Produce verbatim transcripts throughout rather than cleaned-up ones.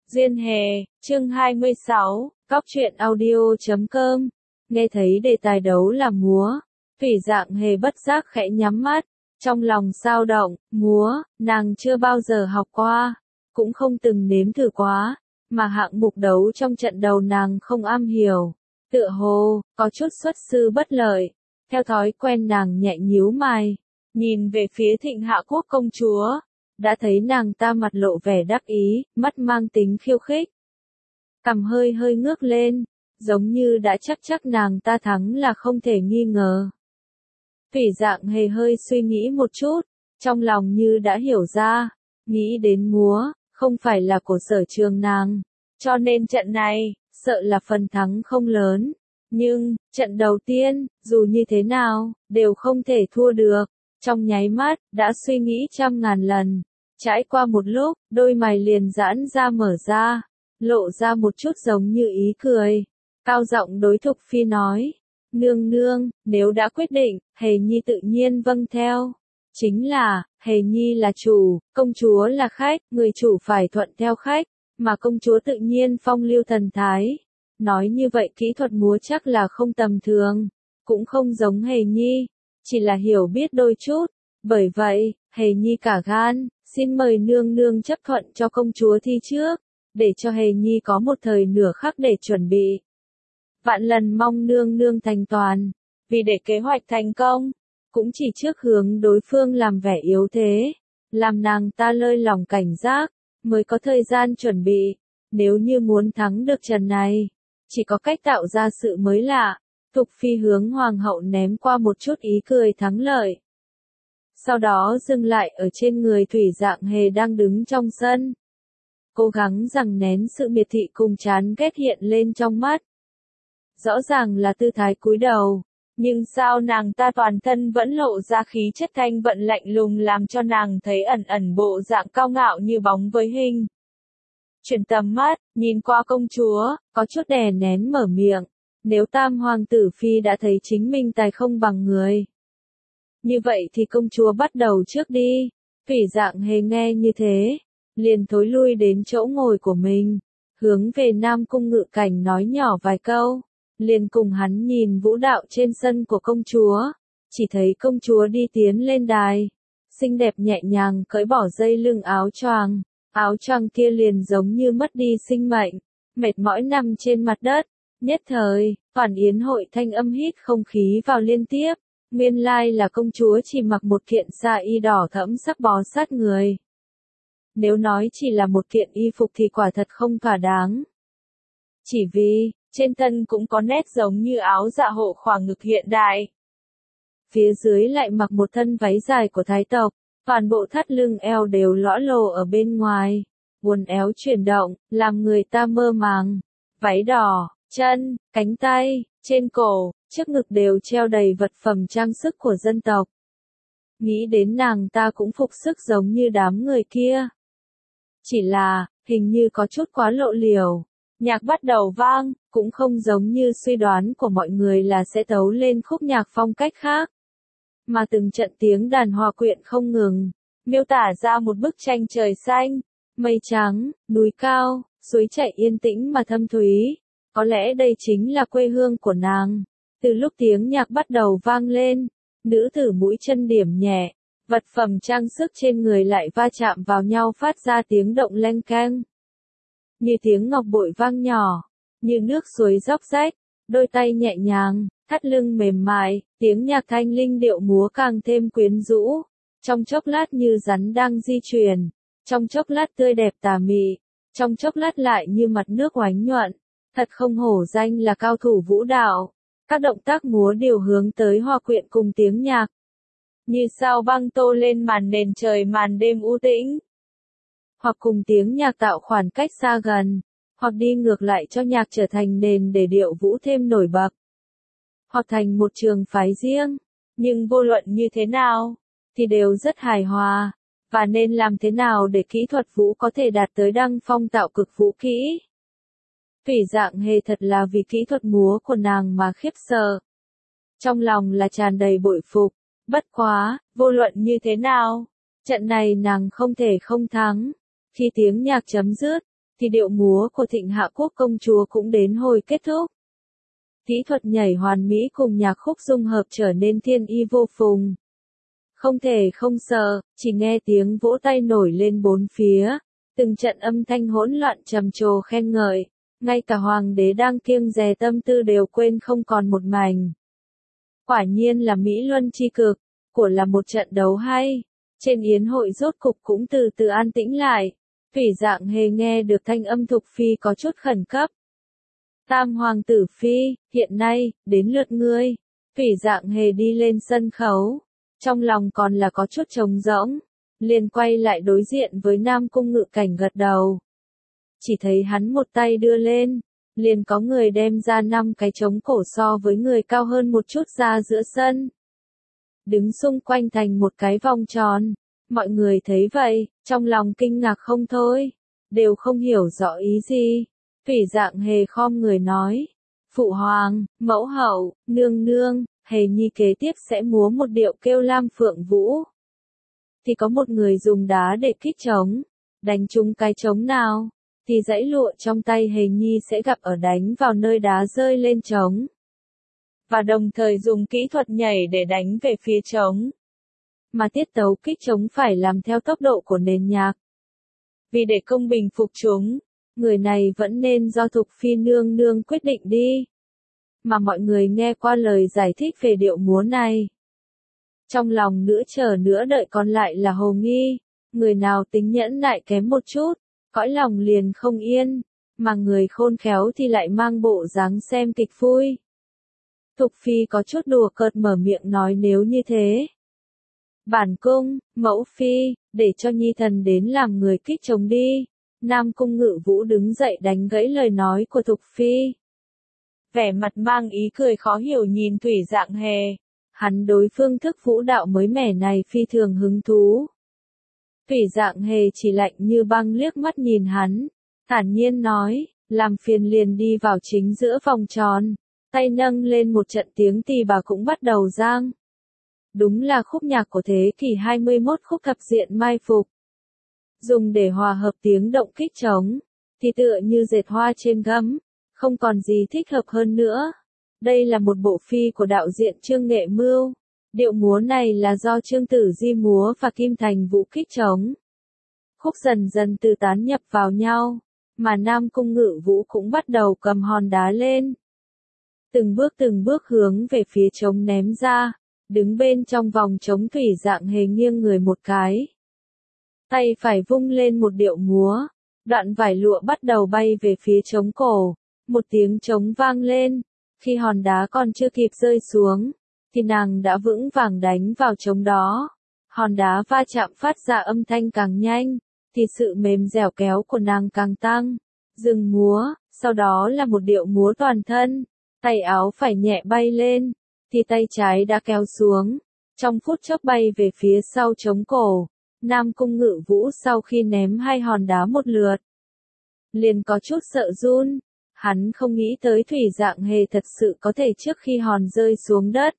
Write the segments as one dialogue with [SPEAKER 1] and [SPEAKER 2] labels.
[SPEAKER 1] Duyên Hề, chương hai mươi sáu, Cóc truyện audio chấm com. Nghe thấy đề tài đấu là múa, Thủy Dạng Hề bất giác khẽ nhắm mắt, trong lòng xao động. Múa, nàng chưa bao giờ học qua, cũng không từng nếm thử quá, mà hạng mục đấu trong trận đầu nàng không am hiểu, tựa hồ có chút xuất sư bất lợi. Theo thói quen nàng nhẹ nhíu mày, nhìn về phía Thịnh Hạ Quốc công chúa, đã thấy nàng ta mặt lộ vẻ đắc ý, mắt mang tính khiêu khích, cằm hơi hơi ngước lên, giống như đã chắc chắc nàng ta thắng là không thể nghi ngờ. Thủy Dạng Hề hơi suy nghĩ một chút, trong lòng như đã hiểu ra, nghĩ đến múa, không phải là của sở trường nàng, cho nên trận này, sợ là phần thắng không lớn. Nhưng, trận đầu tiên, dù như thế nào, đều không thể thua được. Trong nháy mắt, đã suy nghĩ trăm ngàn lần. Trải qua một lúc, đôi mày liền giãn ra mở ra, lộ ra một chút giống như ý cười. Cao giọng đối Thục Phi nói, nương nương, nếu đã quyết định, Hề Nhi tự nhiên vâng theo. Chính là, Hề Nhi là chủ, công chúa là khách, người chủ phải thuận theo khách, mà công chúa tự nhiên phong lưu thần thái. Nói như vậy kỹ thuật múa chắc là không tầm thường, cũng không giống Hề Nhi, chỉ là hiểu biết đôi chút. Bởi vậy, Hề Nhi cả gan, xin mời nương nương chấp thuận cho công chúa thi trước, để cho Hề Nhi có một thời nửa khắc để chuẩn bị. Vạn lần mong nương nương thành toàn, vì để kế hoạch thành công, cũng chỉ trước hướng đối phương làm vẻ yếu thế, làm nàng ta lơi lỏng cảnh giác, mới có thời gian chuẩn bị. Nếu như muốn thắng được trận này, chỉ có cách tạo ra sự mới lạ. Thục Phi hướng hoàng hậu ném qua một chút ý cười thắng lợi. Sau đó dừng lại ở trên người Thủy Dạng Hề đang đứng trong sân. Cố gắng rằng nén sự miệt thị cùng chán ghét hiện lên trong mắt. Rõ ràng là tư thái cúi đầu, nhưng sao nàng ta toàn thân vẫn lộ ra khí chất thanh vận lạnh lùng làm cho nàng thấy ẩn ẩn bộ dạng cao ngạo như bóng với hình. Chuyển tầm mắt, nhìn qua công chúa, có chút đè nén mở miệng. Nếu tam hoàng tử phi đã thấy chính mình tài không bằng người, như vậy thì công chúa bắt đầu trước đi. Thủy Dạng Hề nghe như thế, liền thối lui đến chỗ ngồi của mình, hướng về Nam Cung Ngự Cảnh nói nhỏ vài câu, liền cùng hắn nhìn vũ đạo trên sân của công chúa. Chỉ thấy công chúa đi tiến lên đài, xinh đẹp nhẹ nhàng cởi bỏ dây lưng áo choàng, áo choàng kia liền giống như mất đi sinh mệnh, mệt mỏi nằm trên mặt đất. Nhất thời, toàn yến hội thanh âm hít không khí vào liên tiếp. Nguyên lai là công chúa chỉ mặc một kiện sa y đỏ thẫm sắc bó sát người. Nếu nói chỉ là một kiện y phục thì quả thật không thỏa đáng. Chỉ vì, trên thân cũng có nét giống như áo dạ hộ khoảng ngực hiện đại. Phía dưới lại mặc một thân váy dài của thái tộc, toàn bộ thắt lưng eo đều lõa lồ ở bên ngoài. Quần éo chuyển động, làm người ta mơ màng. Váy đỏ, chân, cánh tay, trên cổ, trước ngực đều treo đầy vật phẩm trang sức của dân tộc. Nghĩ đến nàng ta cũng phục sức giống như đám người kia. Chỉ là, hình như có chút quá lộ liều. Nhạc bắt đầu vang, cũng không giống như suy đoán của mọi người là sẽ tấu lên khúc nhạc phong cách khác. Mà từng trận tiếng đàn hòa quyện không ngừng, miêu tả ra một bức tranh trời xanh, mây trắng, núi cao, suối chảy yên tĩnh mà thâm thúy. Có lẽ đây chính là quê hương của nàng. Từ lúc tiếng nhạc bắt đầu vang lên, nữ tử mũi chân điểm nhẹ, vật phẩm trang sức trên người lại va chạm vào nhau phát ra tiếng động leng keng. Như tiếng ngọc bội vang nhỏ, như nước suối róc rách, đôi tay nhẹ nhàng, thắt lưng mềm mại, tiếng nhạc thanh linh điệu múa càng thêm quyến rũ. Trong chốc lát như rắn đang di chuyển, trong chốc lát tươi đẹp tà mị, trong chốc lát lại như mặt nước oánh nhuận. Thật không hổ danh là cao thủ vũ đạo. Các động tác múa đều hướng tới hòa quyện cùng tiếng nhạc. Như sao băng tô lên màn nền trời màn đêm u tĩnh. Hoặc cùng tiếng nhạc tạo khoảng cách xa gần. Hoặc đi ngược lại cho nhạc trở thành nền để điệu vũ thêm nổi bật. Hoặc thành một trường phái riêng. Nhưng vô luận như thế nào, thì đều rất hài hòa. Và nên làm thế nào để kỹ thuật vũ có thể đạt tới đăng phong tạo cực vũ kỹ. Thủy Dạng Hề thật là vì kỹ thuật múa của nàng mà khiếp sợ. Trong lòng là tràn đầy bội phục. Bất quá, vô luận như thế nào, trận này nàng không thể không thắng. Khi tiếng nhạc chấm dứt, thì điệu múa của Thịnh Hạ Quốc công chúa cũng đến hồi kết thúc. Kỹ thuật nhảy hoàn mỹ cùng nhạc khúc dung hợp trở nên thiên y vô phùng. Không thể không sợ, chỉ nghe tiếng vỗ tay nổi lên bốn phía, từng trận âm thanh hỗn loạn trầm trồ khen ngợi, ngay cả hoàng đế đang kiêng dè tâm tư đều quên không còn một mảnh. Quả nhiên là mỹ luân chi cực, của là một trận đấu hay. Trên yến hội rốt cục cũng từ từ an tĩnh lại. Thủy Dạng Hề nghe được thanh âm Thục Phi có chút khẩn cấp. Tam hoàng tử Phi, hiện nay, đến lượt ngươi. Thủy Dạng Hề đi lên sân khấu. Trong lòng còn là có chút trống rỗng. Liền quay lại đối diện với Nam Cung Ngự Cảnh gật đầu. Chỉ thấy hắn một tay đưa lên. Liền có người đem ra năm cái trống cổ so với người cao hơn một chút ra giữa sân. Đứng xung quanh thành một cái vòng tròn. Mọi người thấy vậy, trong lòng kinh ngạc không thôi, đều không hiểu rõ ý gì. Thủy Dạng Hề khom người nói, Phụ Hoàng, Mẫu Hậu, Nương Nương, Hề Nhi kế tiếp sẽ múa một điệu kêu Lam Phượng Vũ. Thì có một người dùng đá để kích trống, đánh trúng cái trống nào, thì dãy lụa trong tay Hề Nhi sẽ gặp ở đánh vào nơi đá rơi lên trống. Và đồng thời dùng kỹ thuật nhảy để đánh về phía trống. Mà tiết tấu kích trống phải làm theo tốc độ của nền nhạc. Vì để công bình phục chúng, người này vẫn nên do Thục Phi nương nương quyết định đi. Mà mọi người nghe qua lời giải thích về điệu múa này. Trong lòng nửa chờ nửa đợi còn lại là hồ nghi, người nào tính nhẫn nại kém một chút, cõi lòng liền không yên, mà người khôn khéo thì lại mang bộ dáng xem kịch vui. Thục Phi có chút đùa cợt mở miệng nói nếu như thế. Bản cung, Mẫu Phi, để cho Nhi thần đến làm người kích trống đi. Nam Cung Ngự Vũ đứng dậy đánh gãy lời nói của Thục Phi. Vẻ mặt mang ý cười khó hiểu nhìn Thủy Dạng Hề. Hắn đối phương thức vũ đạo mới mẻ này phi thường hứng thú. Thủy Dạng Hề chỉ lạnh như băng liếc mắt nhìn hắn, thản nhiên nói, làm phiền liền đi vào chính giữa vòng tròn, tay nâng lên một trận tiếng tỳ bà cũng bắt đầu giang. Đúng là khúc nhạc của thế kỷ hai mươi mốt khúc thập diện mai phục. Dùng để hòa hợp tiếng động kích trống, thì tựa như dệt hoa trên gấm, không còn gì thích hợp hơn nữa. Đây là một bộ phi của đạo diễn Trương Nghệ Mưu. Điệu múa này là do Trương Tử Di múa và Kim Thành Vũ kích trống. Khúc dần dần từ tán nhập vào nhau, mà Nam Cung Ngự Vũ cũng bắt đầu cầm hòn đá lên. Từng bước từng bước hướng về phía trống ném ra, đứng bên trong vòng trống Thủy Dạng Hề nghiêng người một cái. Tay phải vung lên một điệu múa, đoạn vải lụa bắt đầu bay về phía trống cổ, một tiếng trống vang lên, khi hòn đá còn chưa kịp rơi xuống, thì nàng đã vững vàng đánh vào trống đó. Hòn đá va chạm phát ra âm thanh càng nhanh, thì sự mềm dẻo kéo của nàng càng tăng. Dừng múa, sau đó là một điệu múa toàn thân, tay áo phải nhẹ bay lên, thì tay trái đã kéo xuống, trong phút chốc bay về phía sau trống cổ. Nam Cung Ngự Vũ sau khi ném hai hòn đá một lượt, liền có chút sợ run. Hắn không nghĩ tới Thủy Dạng Hề thật sự có thể trước khi hòn rơi xuống đất,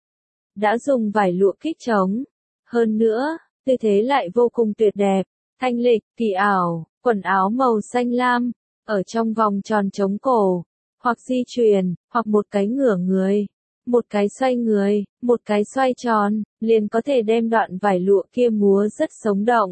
[SPEAKER 1] đã dùng vải lụa kích trống. Hơn nữa, tư thế lại vô cùng tuyệt đẹp, thanh lịch, kỳ ảo, quần áo màu xanh lam, ở trong vòng tròn trống cổ, hoặc di chuyển, hoặc một cái ngửa người, một cái xoay người, một cái xoay tròn, liền có thể đem đoạn vải lụa kia múa rất sống động.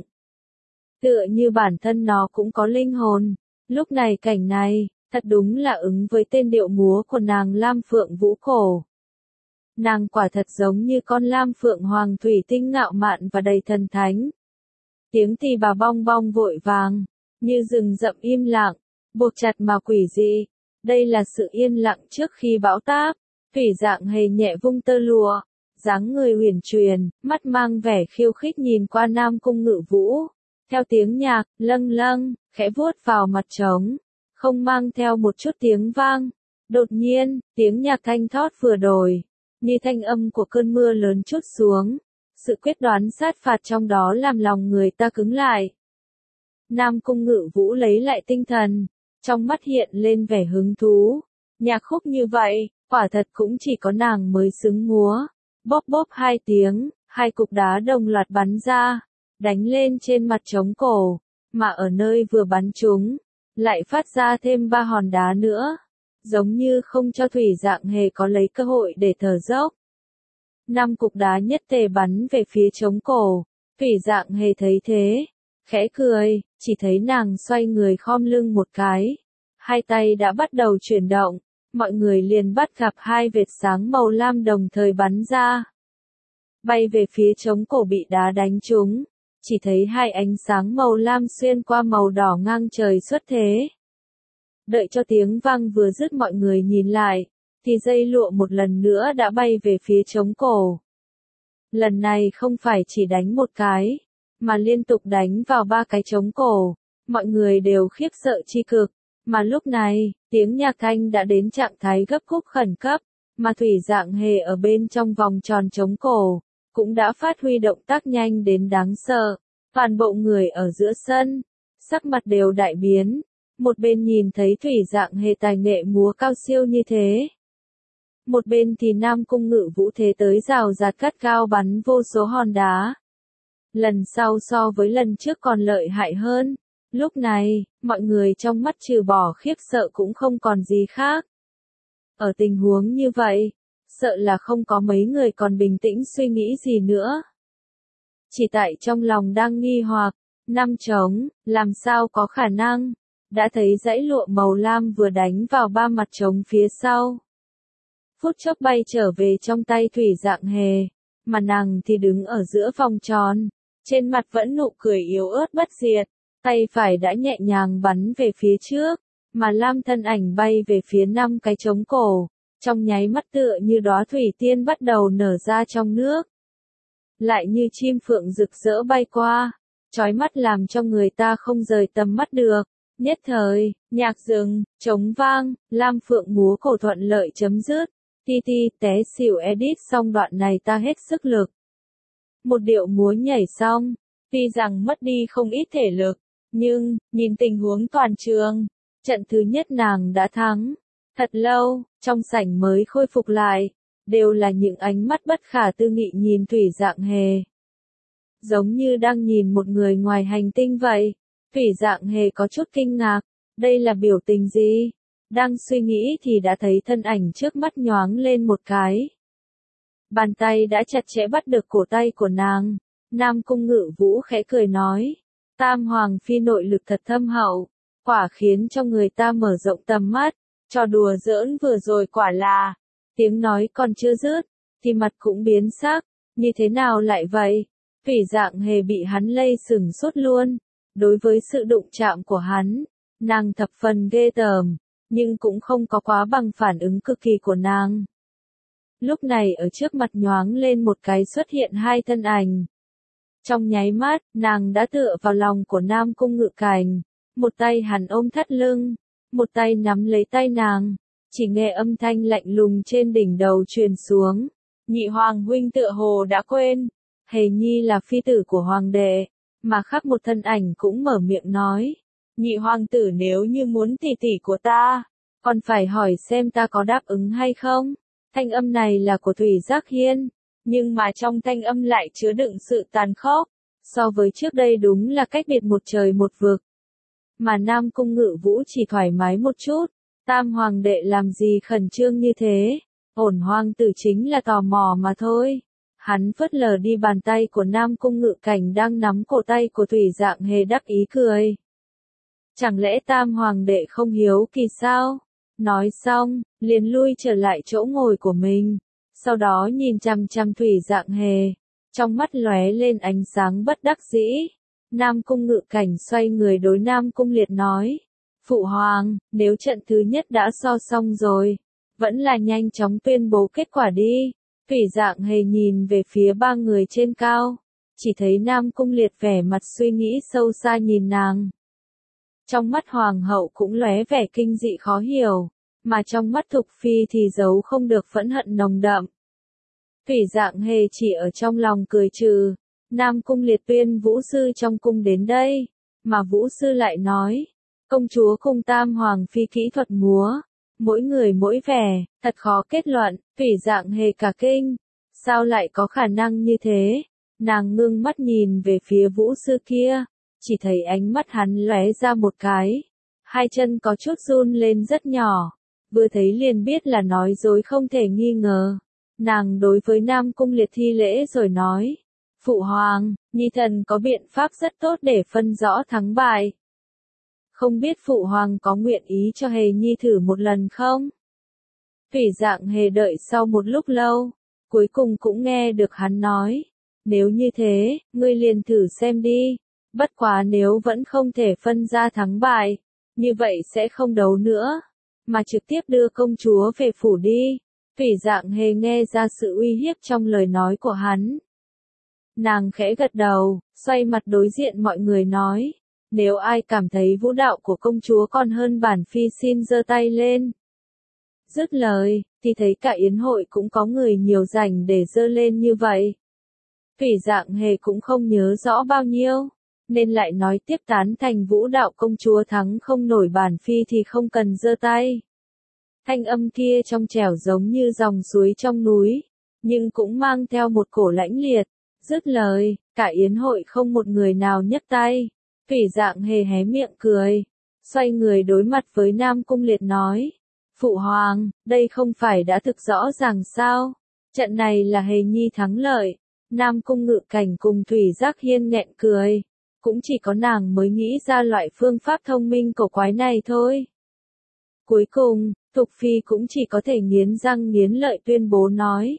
[SPEAKER 1] Tựa như bản thân nó cũng có linh hồn. Lúc này cảnh này, thật đúng là ứng với tên điệu múa của nàng Lam Phượng Vũ cổ. Nàng quả thật giống như con Lam Phượng Hoàng thủy tinh ngạo mạn và đầy thần thánh. Tiếng tỳ bà bong bong vội vàng, như rừng rậm im lặng, buộc chặt mà quỷ dị. Đây là sự yên lặng trước khi bão táp. Thủy Dạng Hề nhẹ vung tơ lụa, dáng người uyển chuyển, mắt mang vẻ khiêu khích nhìn qua Nam Cung Ngự Vũ. Theo tiếng nhạc, lâng lâng, khẽ vuốt vào mặt trống, không mang theo một chút tiếng vang. Đột nhiên, tiếng nhạc thanh thót vừa đổi, như thanh âm của cơn mưa lớn trút xuống. Sự quyết đoán sát phạt trong đó làm lòng người ta cứng lại. Nam Cung Ngự Vũ lấy lại tinh thần, trong mắt hiện lên vẻ hứng thú. Nhạc khúc như vậy, quả thật cũng chỉ có nàng mới xứng múa. Bóp bóp hai tiếng, hai cục đá đồng loạt bắn ra, đánh lên trên mặt trống cổ, mà ở nơi vừa bắn chúng, lại phát ra thêm ba hòn đá nữa, giống như không cho Thủy Dạng Hề có lấy cơ hội để thở dốc. Năm cục đá nhất tề bắn về phía trống cổ, Thủy Dạng Hề thấy thế, khẽ cười, chỉ thấy nàng xoay người khom lưng một cái, hai tay đã bắt đầu chuyển động, mọi người liền bắt gặp hai vệt sáng màu lam đồng thời bắn ra, bay về phía trống cổ bị đá đánh trúng, chỉ thấy hai ánh sáng màu lam xuyên qua màu đỏ ngang trời xuất thế. Đợi cho tiếng vang vừa dứt mọi người nhìn lại, thì dây lụa một lần nữa đã bay về phía trống cổ. Lần này không phải chỉ đánh một cái, mà liên tục đánh vào ba cái trống cổ, mọi người đều khiếp sợ chi cực, mà lúc này, tiếng nhạc thanh đã đến trạng thái gấp khúc khẩn cấp, mà Thủy Dạng Hề ở bên trong vòng tròn trống cổ, cũng đã phát huy động tác nhanh đến đáng sợ, toàn bộ người ở giữa sân, sắc mặt đều đại biến, một bên nhìn thấy Thủy Dạng Hề tài nghệ múa cao siêu như thế. Một bên thì Nam Cung Ngự Vũ thế tới rào rạt cắt cao bắn vô số hòn đá. Lần sau so với lần trước còn lợi hại hơn. Lúc này, mọi người trong mắt trừ bỏ khiếp sợ cũng không còn gì khác. Ở tình huống như vậy, sợ là không có mấy người còn bình tĩnh suy nghĩ gì nữa. Chỉ tại trong lòng đang nghi hoặc, năm trống, làm sao có khả năng, đã thấy dãy lụa màu lam vừa đánh vào ba mặt trống phía sau. Phút chốc bay trở về trong tay Thủy Dạng Hề, mà nàng thì đứng ở giữa vòng tròn, trên mặt vẫn nụ cười yếu ớt bất diệt, tay phải đã nhẹ nhàng bắn về phía trước, mà lam thân ảnh bay về phía năm cái trống cổ, trong nháy mắt tựa như đóa thủy tiên bắt đầu nở ra trong nước. Lại như chim phượng rực rỡ bay qua, chói mắt làm cho người ta không rời tầm mắt được. Nhất thời, nhạc dừng, trống vang, lam phượng múa cổ thuận lợi chấm dứt. Ti ti té xỉu edit xong đoạn này ta hết sức lực. Một điệu múa nhảy xong, tuy rằng mất đi không ít thể lực, nhưng, nhìn tình huống toàn trường, trận thứ nhất nàng đã thắng. Thật lâu, trong sảnh mới khôi phục lại, đều là những ánh mắt bất khả tư nghị nhìn Thủy Dạng Hề. Giống như đang nhìn một người ngoài hành tinh vậy, Thủy Dạng Hề có chút kinh ngạc, đây là biểu tình gì? Đang suy nghĩ thì đã thấy thân ảnh trước mắt nhoáng lên một cái. Bàn tay đã chặt chẽ bắt được cổ tay của nàng. Nam Cung Ngự Vũ khẽ cười nói. Tam Hoàng Phi nội lực thật thâm hậu, quả khiến cho người ta mở rộng tầm mắt. Trò đùa giỡn vừa rồi quả là. Tiếng nói còn chưa dứt, thì mặt cũng biến sắc. Như thế nào lại vậy? Thủy Dạng Hề bị hắn lây sừng sốt luôn. Đối với sự đụng chạm của hắn, nàng thập phần ghê tởm. Nhưng cũng không có quá bằng phản ứng cực kỳ của nàng. Lúc này ở trước mặt nhoáng lên một cái xuất hiện hai thân ảnh. Trong nháy mắt, nàng đã tựa vào lòng của Nam Cung Ngự Cảnh. Một tay hắn ôm thắt lưng, một tay nắm lấy tay nàng. Chỉ nghe âm thanh lạnh lùng trên đỉnh đầu truyền xuống. Nhị hoàng huynh tựa hồ đã quên. Hề Nhi là phi tử của hoàng đệ, mà khác một thân ảnh cũng mở miệng nói. Nhị hoàng tử nếu như muốn tỷ tỷ của ta, còn phải hỏi xem ta có đáp ứng hay không. Thanh âm này là của Thủy Giác Hiên, nhưng mà trong thanh âm lại chứa đựng sự tàn khốc. So với trước đây đúng là cách biệt một trời một vực. Mà Nam Cung Ngự Vũ chỉ thoải mái một chút. Tam hoàng đệ làm gì khẩn trương như thế? Ổn hoàng tử chính là tò mò mà thôi. Hắn phớt lờ đi bàn tay của Nam Cung Ngự Cảnh đang nắm cổ tay của Thủy Dạng Hề đắc ý cười. Chẳng lẽ Tam hoàng đệ không hiếu kỳ sao? Nói xong, liền lui trở lại chỗ ngồi của mình. Sau đó nhìn chằm chằm Thủy Dạng Hề. Trong mắt lóe lên ánh sáng bất đắc dĩ. Nam Cung Ngự Cảnh xoay người đối Nam Cung Liệt nói. Phụ hoàng, nếu trận thứ nhất đã so xong rồi, vẫn là nhanh chóng tuyên bố kết quả đi. Thủy Dạng Hề nhìn về phía ba người trên cao. Chỉ thấy Nam Cung Liệt vẻ mặt suy nghĩ sâu xa nhìn nàng. Trong mắt hoàng hậu cũng lóe vẻ kinh dị khó hiểu, mà trong mắt Thục Phi thì giấu không được phẫn hận nồng đậm. Thủy Dạng Hề chỉ ở trong lòng cười trừ, Nam Cung Liệt tuyên Vũ Sư trong cung đến đây, mà Vũ Sư lại nói, công chúa cùng Tam Hoàng Phi kỹ thuật múa, mỗi người mỗi vẻ, thật khó kết luận. Thủy Dạng Hề cả kinh, sao lại có khả năng như thế? Nàng ngưng mắt nhìn về phía Vũ Sư kia. Chỉ thấy ánh mắt hắn lóe ra một cái. hai chân có chút run lên rất nhỏ, vừa thấy liền biết là nói dối không thể nghi ngờ. Nàng đối với Nam Cung Liệt thi lễ rồi nói, Phụ Hoàng, Nhi thần có biện pháp rất tốt để phân rõ thắng bại. Không biết Phụ Hoàng có nguyện ý cho Hề Nhi thử một lần không? Thủy Dạng Hề đợi sau một lúc lâu, cuối cùng cũng nghe được hắn nói, nếu như thế, ngươi liền thử xem đi, bất quá nếu vẫn không thể phân ra thắng bại, như vậy sẽ không đấu nữa, mà trực tiếp đưa công chúa về phủ đi. Thủy Dạng Hề nghe ra sự uy hiếp trong lời nói của hắn. Nàng khẽ gật đầu, xoay mặt đối diện mọi người nói, nếu ai cảm thấy vũ đạo của công chúa còn hơn bản phi xin giơ tay lên. Dứt lời, thì thấy cả yến hội cũng có người nhiều rảnh để giơ lên như vậy. Thủy Dạng Hề cũng không nhớ rõ bao nhiêu, nên lại nói tiếp tán thành vũ đạo công chúa thắng không nổi bản phi thì không cần giơ tay. Thanh âm kia trong trẻo giống như dòng suối trong núi, nhưng cũng mang theo một cổ lãnh liệt. Dứt lời, cả yến hội không một người nào nhấc tay. Thủy Dạng Hề hé miệng cười, xoay người đối mặt với Nam Cung Liệt nói, Phụ Hoàng, đây không phải đã thực rõ ràng sao? Trận này là Hề Nhi thắng lợi. Nam Cung Ngự Cảnh cùng Thủy Giác Hiên nghẹn cười, cũng chỉ có nàng mới nghĩ ra loại phương pháp thông minh cổ quái này thôi. Cuối cùng, Thục Phi cũng chỉ có thể nghiến răng nghiến lợi tuyên bố nói.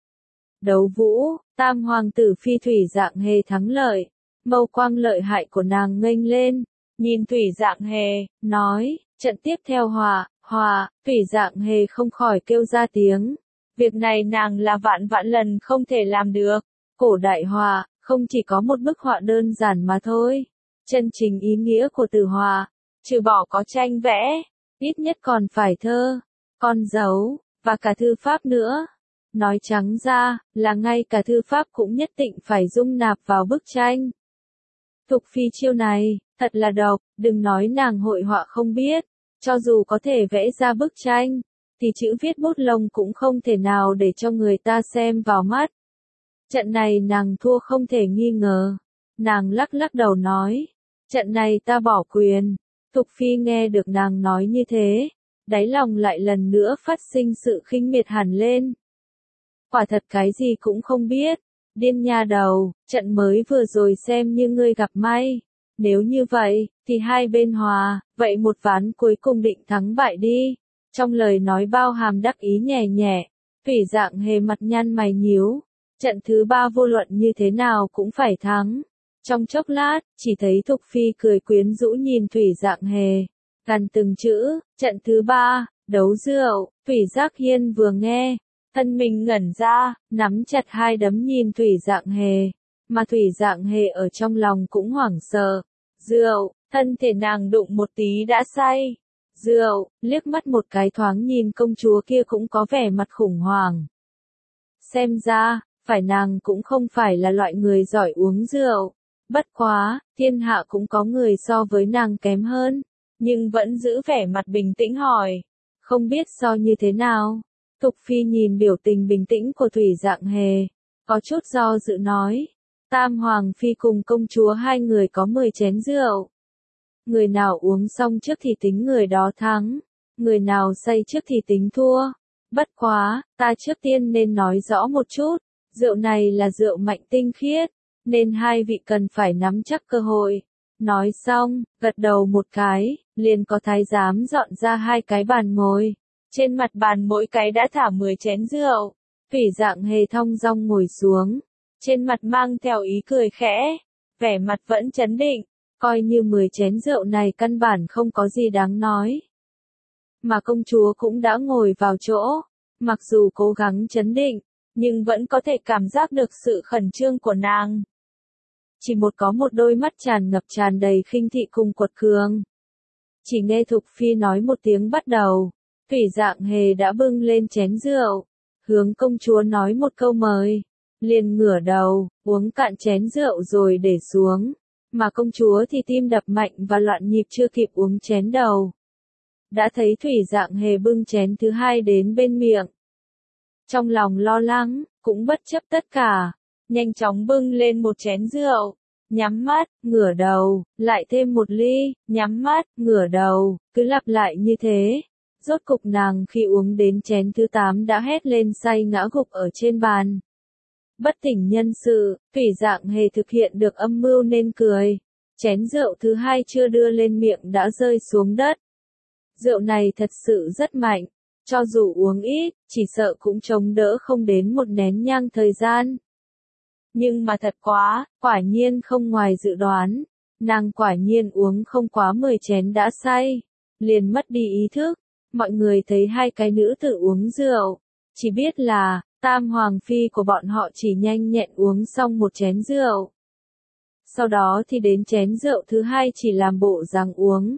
[SPEAKER 1] Đấu vũ, tam hoàng tử Phi Thủy Dạng Hề thắng lợi, mâu quang lợi hại của nàng nghênh lên, nhìn Thủy Dạng Hề, nói, trận tiếp theo hòa, hòa, Thủy Dạng Hề không khỏi kêu ra tiếng. Việc này nàng là vạn vạn lần không thể làm được. Cổ đại hòa, không chỉ có một bức họa đơn giản mà thôi. Chân chính ý nghĩa của từ hòa, trừ bỏ có tranh vẽ, ít nhất còn phải thơ, con dấu, và cả thư pháp nữa. Nói trắng ra, là ngay cả thư pháp cũng nhất định phải dung nạp vào bức tranh. Thục Phi chiêu này, thật là độc, đừng nói nàng hội họa không biết, cho dù có thể vẽ ra bức tranh, thì chữ viết bút lông cũng không thể nào để cho người ta xem vào mắt. Trận này nàng thua không thể nghi ngờ. Nàng lắc lắc đầu nói, trận này ta bỏ quyền. Thục Phi nghe được nàng nói như thế, đáy lòng lại lần nữa phát sinh sự khinh miệt hẳn lên. Quả thật cái gì cũng không biết, điên nha đầu, trận mới vừa rồi xem như ngươi gặp may. Nếu như vậy, thì hai bên hòa, vậy một ván cuối cùng định thắng bại đi. Trong lời nói bao hàm đắc ý nhẹ nhẹ, Thủy Dạng Hề mặt nhăn mày nhíu. Trận thứ ba vô luận như thế nào cũng phải thắng. Trong chốc lát, chỉ thấy Thục Phi cười quyến rũ nhìn Thủy Dạng Hề. Gần từng chữ, trận thứ ba, đấu rượu, Thủy Giác Hiên vừa nghe, thân mình ngẩn ra, nắm chặt hai đấm nhìn Thủy Dạng Hề. Mà Thủy Dạng Hề ở trong lòng cũng hoảng sợ. Rượu, thân thể nàng đụng một tí đã say. Rượu, liếc mắt một cái thoáng nhìn công chúa kia cũng có vẻ mặt khủng hoảng. Xem ra, phải nàng cũng không phải là loại người giỏi uống rượu. Bất quá, thiên hạ cũng có người so với nàng kém hơn, nhưng vẫn giữ vẻ mặt bình tĩnh hỏi. Không biết so như thế nào? Thục Phi nhìn biểu tình bình tĩnh của Thủy Dạng Hề, có chút do dự nói. Tam Hoàng Phi cùng công chúa hai người có mười chén rượu. Người nào uống xong trước thì tính người đó thắng, người nào say trước thì tính thua. Bất quá, ta trước tiên nên nói rõ một chút, rượu này là rượu mạnh tinh khiết, nên hai vị cần phải nắm chắc cơ hội. Nói xong, gật đầu một cái, liền có thái giám dọn ra hai cái bàn ngồi. Trên mặt bàn mỗi cái đã thả mười chén rượu. Thủy Dạng Hề thong dong ngồi xuống, trên mặt mang theo ý cười khẽ, vẻ mặt vẫn trấn định, coi như mười chén rượu này căn bản không có gì đáng nói. Mà công chúa cũng đã ngồi vào chỗ, mặc dù cố gắng trấn định, nhưng vẫn có thể cảm giác được sự khẩn trương của nàng. Chỉ một có một đôi mắt tràn ngập tràn đầy khinh thị cùng quật cường. Chỉ nghe Thục Phi nói một tiếng bắt đầu, Thủy Dạng Hề đã bưng lên chén rượu, hướng công chúa nói một câu mời, liền ngửa đầu, uống cạn chén rượu rồi để xuống, mà công chúa thì tim đập mạnh và loạn nhịp chưa kịp uống chén đầu. Đã thấy Thủy Dạng Hề bưng chén thứ hai đến bên miệng. Trong lòng lo lắng, cũng bất chấp tất cả, nhanh chóng bưng lên một chén rượu, nhắm mắt, ngửa đầu, lại thêm một ly, nhắm mắt, ngửa đầu, cứ lặp lại như thế. Rốt cục nàng khi uống đến chén thứ tám đã hét lên say ngã gục ở trên bàn. Bất tỉnh nhân sự, Thủy Dạng Hề thực hiện được âm mưu nên cười. Chén rượu thứ hai chưa đưa lên miệng đã rơi xuống đất. Rượu này thật sự rất mạnh, cho dù uống ít, chỉ sợ cũng chống đỡ không đến một nén nhang thời gian. Nhưng mà thật quá, quả nhiên không ngoài dự đoán. Nàng quả nhiên uống không quá mười chén đã say, liền mất đi ý thức. Mọi người thấy hai cái nữ tử uống rượu, chỉ biết là, tam hoàng phi của bọn họ chỉ nhanh nhẹn uống xong một chén rượu. Sau đó thì đến chén rượu thứ hai chỉ làm bộ dáng uống.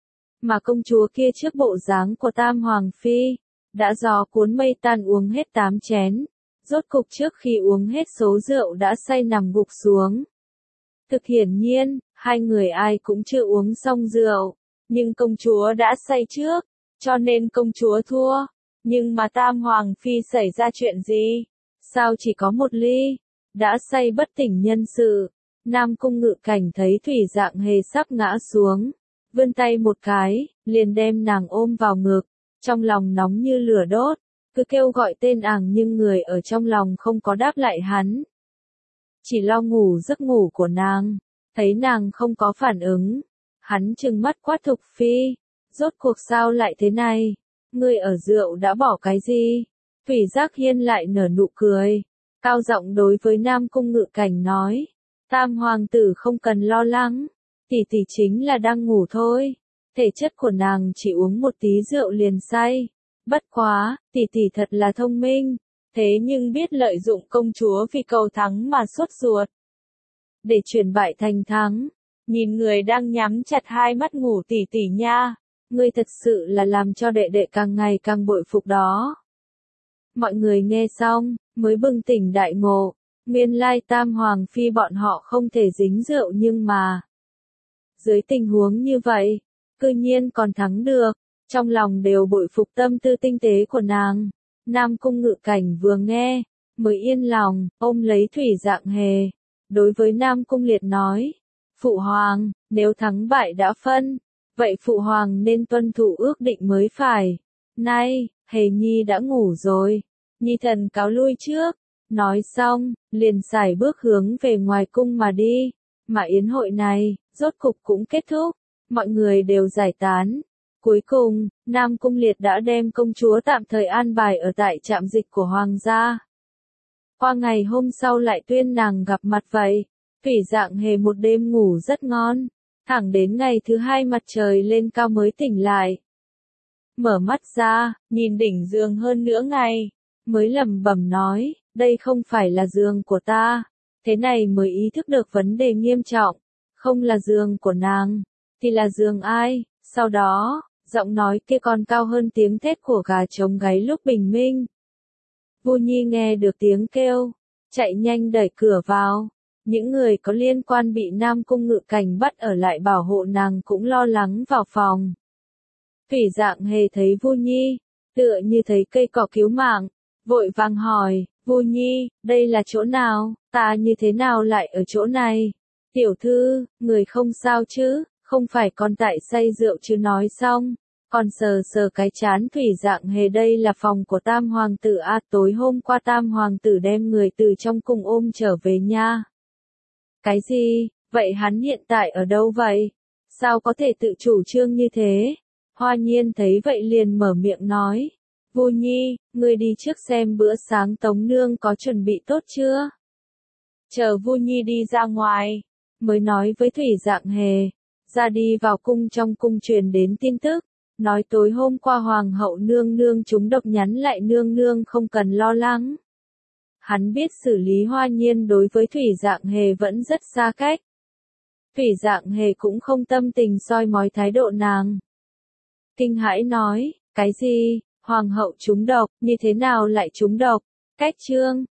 [SPEAKER 1] Mà công chúa kia trước bộ dáng của tam hoàng phi, đã gió cuốn mây tan uống hết tám chén. Rốt cục trước khi uống hết số rượu đã say nằm gục xuống. Thực hiển nhiên, hai người ai cũng chưa uống xong rượu, nhưng công chúa đã say trước, cho nên công chúa thua. Nhưng mà tam hoàng phi xảy ra chuyện gì? Sao chỉ có một ly? Đã say bất tỉnh nhân sự. Nam Cung Ngự Cảnh thấy Thủy Dạng Hề sắp ngã xuống, vươn tay một cái, liền đem nàng ôm vào ngực, trong lòng nóng như lửa đốt, cứ kêu gọi tên ảng nhưng người ở trong lòng không có đáp lại hắn. Chỉ lo ngủ giấc ngủ của nàng, thấy nàng không có phản ứng, hắn trừng mắt quát Thục Phi, rốt cuộc sao lại thế này? Ngươi ở rượu đã bỏ cái gì? Thủy Giác Hiên lại nở nụ cười, cao giọng đối với Nam Cung Ngự Cảnh nói, tam hoàng tử không cần lo lắng, tỷ tỷ chính là đang ngủ thôi, thể chất của nàng chỉ uống một tí rượu liền say, bất quá, tỷ tỷ thật là thông minh, thế nhưng biết lợi dụng công chúa vì cầu thắng mà sốt ruột, để chuyển bại thành thắng, nhìn người đang nhắm chặt hai mắt ngủ tỷ tỷ nha. Ngươi thật sự là làm cho đệ đệ càng ngày càng bội phục đó. Mọi người nghe xong, mới bừng tỉnh đại ngộ, nguyên lai tam hoàng phi bọn họ không thể dính rượu nhưng mà. Dưới tình huống như vậy, cư nhiên còn thắng được, trong lòng đều bội phục tâm tư tinh tế của nàng. Nam Cung Ngự Cảnh vừa nghe, mới yên lòng, ôm lấy Thủy Dạng Hề. Đối với Nam Cung Liệt nói, Phụ Hoàng, nếu thắng bại đã phân, vậy Phụ Hoàng nên tuân thủ ước định mới phải. Nay, Hề Nhi đã ngủ rồi, Nhi thần cáo lui trước. Nói xong, liền sải bước hướng về ngoài cung mà đi. Mà yến hội này, rốt cục cũng kết thúc, mọi người đều giải tán. Cuối cùng, Nam Cung Liệt đã đem công chúa tạm thời an bài ở tại trạm dịch của Hoàng gia. Qua ngày hôm sau lại tuyên nàng gặp mặt vậy, Thủy Dạng Hề một đêm ngủ rất ngon. Thẳng đến ngày thứ hai mặt trời lên cao mới tỉnh lại. Mở mắt ra, nhìn đỉnh giường hơn nửa ngày, mới lẩm bẩm nói, đây không phải là giường của ta. Thế này mới ý thức được vấn đề nghiêm trọng, không là giường của nàng, thì là giường ai? Sau đó, giọng nói kia còn cao hơn tiếng thét của gà trống gáy lúc bình minh. Vu Nhi nghe được tiếng kêu, chạy nhanh đẩy cửa vào. Những người có liên quan bị Nam Cung Ngự Cảnh bắt ở lại bảo hộ nàng cũng lo lắng vào phòng. Thủy Dạng Hề thấy Vu Nhi, tựa như thấy cây cỏ cứu mạng, vội vàng hỏi, Vu Nhi, đây là chỗ nào, ta như thế nào lại ở chỗ này? Tiểu thư, người không sao chứ, không phải còn tại say rượu chứ nói xong, còn sờ sờ cái chán Thủy Dạng Hề đây là phòng của tam hoàng tử à, tối hôm qua tam hoàng tử đem người từ trong cung ôm trở về nha. Cái gì, vậy hắn hiện tại ở đâu vậy? Sao có thể tự chủ trương như thế? Hoa Nhiên thấy vậy liền mở miệng nói. Vu Nhi, ngươi đi trước xem bữa sáng Tống Nương có chuẩn bị tốt chưa? Chờ Vu Nhi đi ra ngoài, mới nói với Thủy Dạng Hề. Ra đi vào cung trong cung truyền đến tin tức, nói tối hôm qua Hoàng hậu Nương Nương chúng độc nhắn lại Nương Nương không cần lo lắng. Hắn biết xử lý Hoa Nhiên đối với Thủy Dạng Hề vẫn rất xa cách. Thủy Dạng Hề cũng không tâm tình soi mói thái độ nàng. Kinh hãi nói, cái gì, Hoàng hậu trúng độc, như thế nào lại trúng độc? Cách chương,